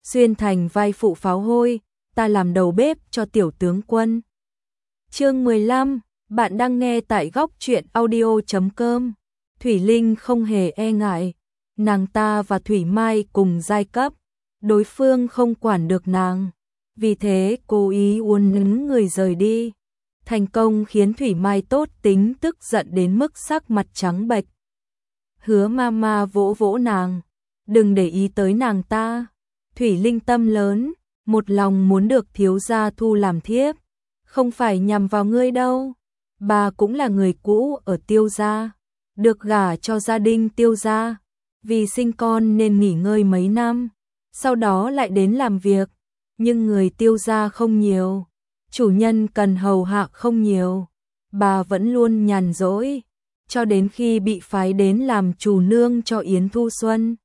xuyên thành vai phụ pháo hôi, ta làm đầu bếp cho tiểu tướng quân. Chương 15, bạn đang nghe tại góc truyện audio.com. Thủy Linh không hề e ngại, nàng ta và Thủy Mai cùng giai cấp, đối phương không quản được nàng, vì thế cố ý uốn nắn người rời đi. Thành công khiến Thủy Mai tốt tính tức giận đến mức sắc mặt trắng bệch. Hứa Mama vỗ vỗ nàng, đừng để ý tới nàng ta. Thủy Linh tâm lớn, một lòng muốn được thiếu gia thu làm thiếp, không phải nhằm vào ngươi đâu. Bà cũng là người cũ ở Tiêu gia, được gả cho gia đình Tiêu gia, vì sinh con nên nghỉ ngơi mấy năm, sau đó lại đến làm việc, nhưng người Tiêu gia không nhiều, chủ nhân cần hầu hạ không nhiều, bà vẫn luôn nhàn rỗi, cho đến khi bị phái đến làm chủ nương cho Yến Thu Xuân.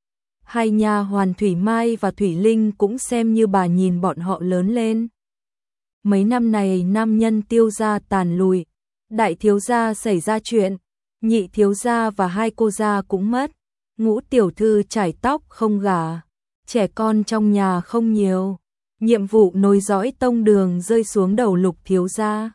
Hai nha hoàn Thủy Mai và Thủy Linh cũng xem như bà nhìn bọn họ lớn lên. Mấy năm này nam nhân Tiêu gia tàn lùi, đại thiếu gia xảy ra chuyện, nhị thiếu gia và hai cô gia cũng mất, ngũ tiểu thư chải tóc không gả, trẻ con trong nhà không nhiều, nhiệm vụ nối dõi tông đường rơi xuống đầu Lục thiếu gia.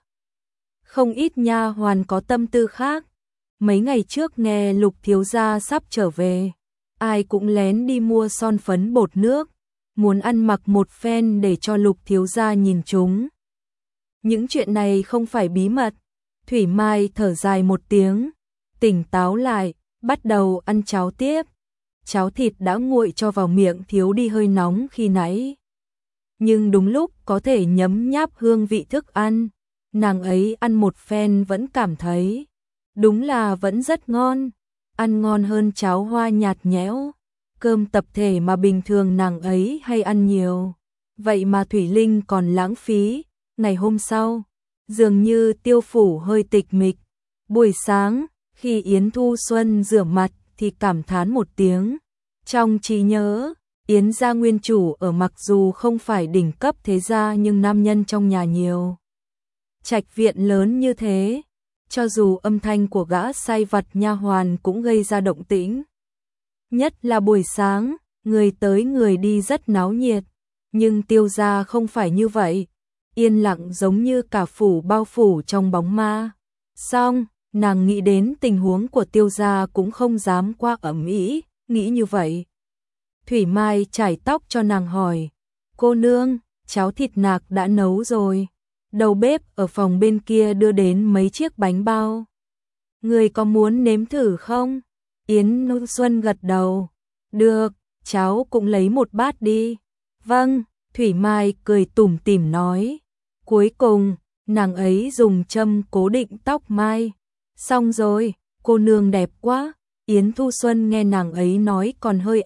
Không ít nha hoàn có tâm tư khác, mấy ngày trước nghe Lục thiếu gia sắp trở về, ai cũng lén đi mua son phấn bột nước, muốn ăn mặc một phen để cho Lục thiếu gia nhìn chúng. Những chuyện này không phải bí mật. Thủy Mai thở dài một tiếng, tỉnh táo lại, bắt đầu ăn cháo tiếp. Cháo thịt đã nguội cho vào miệng thiếu đi hơi nóng khi nãy. Nhưng đúng lúc có thể nhấm nháp hương vị thức ăn, nàng ấy ăn một phen vẫn cảm thấy, đúng là vẫn rất ngon, ăn ngon hơn cháo hoa nhạt nhẽo, cơm tập thể mà bình thường nàng ấy hay ăn nhiều. Vậy mà Thủy Linh còn lãng phí. Ngày hôm sau, dường như Tiêu phủ hơi tịch mịch. Buổi sáng, khi Yến Thu Xuân rửa mặt thì cảm thán một tiếng. Trong trí nhớ, Yến gia nguyên chủ ở mặc dù không phải đỉnh cấp thế gia nhưng nam nhân trong nhà nhiều. Trạch viện lớn như thế, cho dù âm thanh của gã sai vặt nha hoàn cũng gây ra động tĩnh. Nhất là buổi sáng, người tới người đi rất náo nhiệt, nhưng Tiêu gia không phải như vậy. Yên lặng giống như cả phủ bao phủ trong bóng ma. Xong, nàng nghĩ đến tình huống của Tiêu gia cũng không dám qua ẩm ý, nghĩ như vậy. Thủy Mai chải tóc cho nàng hỏi, cô nương, cháo thịt nạc đã nấu rồi. Đầu bếp ở phòng bên kia đưa đến mấy chiếc bánh bao. Người có muốn nếm thử không? Yến Thu Xuân gật đầu. Được, cháu cũng lấy một bát đi. Vâng. Thủy Mai cười tủm tỉm nói. Cuối cùng, nàng ấy dùng châm cố định tóc Mai. Xong rồi, cô nương đẹp quá. Yến Thu Xuân nghe nàng ấy nói còn hơi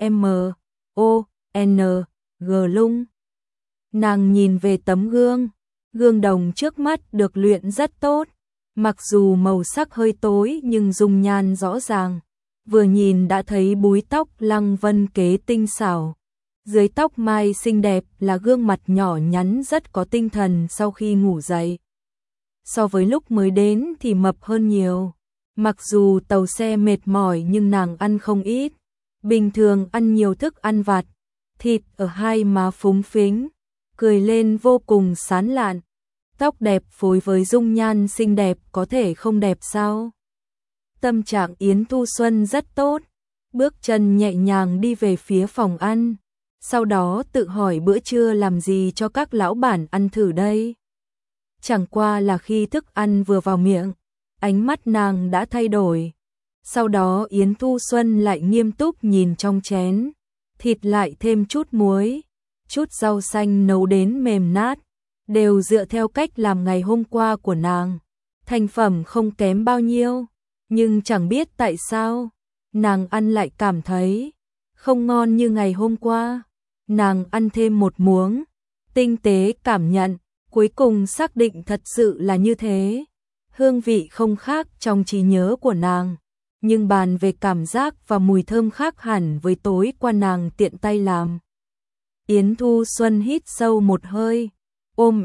M.O.N.G lung. Nàng nhìn về tấm gương. Gương đồng trước mắt được luyện rất tốt. Mặc dù màu sắc hơi tối nhưng dung nhan rõ ràng. Vừa nhìn đã thấy búi tóc lăng vân kế tinh xảo. Dưới tóc Mai xinh đẹp là gương mặt nhỏ nhắn rất có tinh thần sau khi ngủ dậy. So với lúc mới đến thì mập hơn nhiều. Mặc dù tàu xe mệt mỏi nhưng nàng ăn không ít. Bình thường ăn nhiều thức ăn vặt, thịt ở hai má phúng phính, cười lên vô cùng sán lạn. Tóc đẹp phối với dung nhan xinh đẹp có thể không đẹp sao? Tâm trạng Yến Thu Xuân rất tốt, bước chân nhẹ nhàng đi về phía phòng ăn. Sau đó tự hỏi bữa trưa làm gì cho các lão bản ăn thử đây. Chẳng qua là khi thức ăn vừa vào miệng, ánh mắt nàng đã thay đổi. Sau đó Yến Thu Xuân lại nghiêm túc nhìn trong chén, thịt lại thêm chút muối, chút rau xanh nấu đến mềm nát, đều dựa theo cách làm ngày hôm qua của nàng. Thành phẩm không kém bao nhiêu, nhưng chẳng biết tại sao, nàng ăn lại cảm thấy không ngon như ngày hôm qua. Nàng ăn thêm một muỗng, tinh tế cảm nhận, cuối cùng xác định thật sự là như thế. Hương vị không khác trong trí nhớ của nàng, nhưng bàn về cảm giác và mùi thơm khác hẳn với tối qua nàng tiện tay làm. Yến Thu Xuân hít sâu một hơi, ôm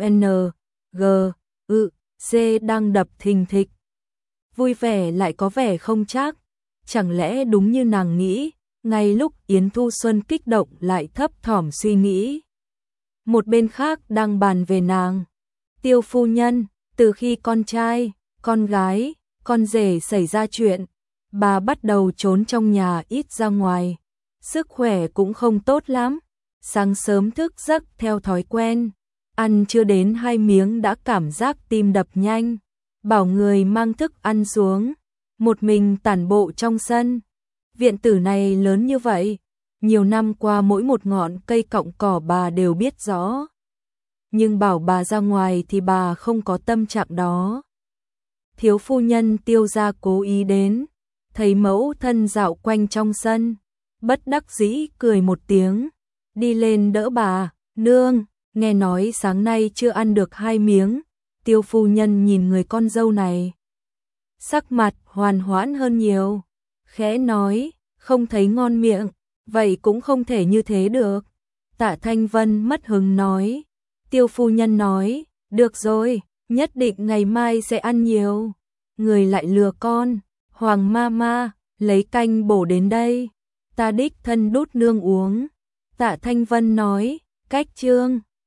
N.G.C đang đập thình thịch. Vui vẻ lại có vẻ không chắc, chẳng lẽ đúng như nàng nghĩ, Ngay lúc Yến Thu Xuân kích động lại thấp thỏm suy nghĩ. Một bên khác đang bàn về nàng. Tiêu phu nhân, từ khi con trai, con gái, con rể xảy ra chuyện, bà bắt đầu trốn trong nhà ít ra ngoài. Sức khỏe cũng không tốt lắm. Sáng sớm thức giấc theo thói quen. Ăn chưa đến 2 miếng đã cảm giác tim đập nhanh. Bảo người mang thức ăn xuống. Một mình tản bộ trong sân. Viện tử này lớn như vậy. Nhiều năm qua mỗi một ngọn cây cọng cỏ bà đều biết rõ. Nhưng bảo bà ra ngoài thì bà không có tâm trạng đó. Thiếu phu nhân Tiêu gia cố ý đến. Thấy mẫu thân dạo quanh trong sân. Bất đắc dĩ cười một tiếng. Đi lên đỡ bà. Nương, nghe nói sáng nay chưa ăn được 2 miếng. Tiêu phu nhân nhìn người con dâu này. Sắc mặt hoàn hoãn hơn nhiều. Khẽ nói, không thấy ngon miệng. Vậy cũng không thể như thế được. Tạ Thanh Vân mất hứng nói. Tiêu phu nhân nói, được rồi, nhất định ngày mai sẽ ăn nhiều. Người lại lừa con. Hoàng ma, lấy canh bổ đến đây. Ta đích thân đút nương uống. Tạ Thanh Vân nói, cách chương.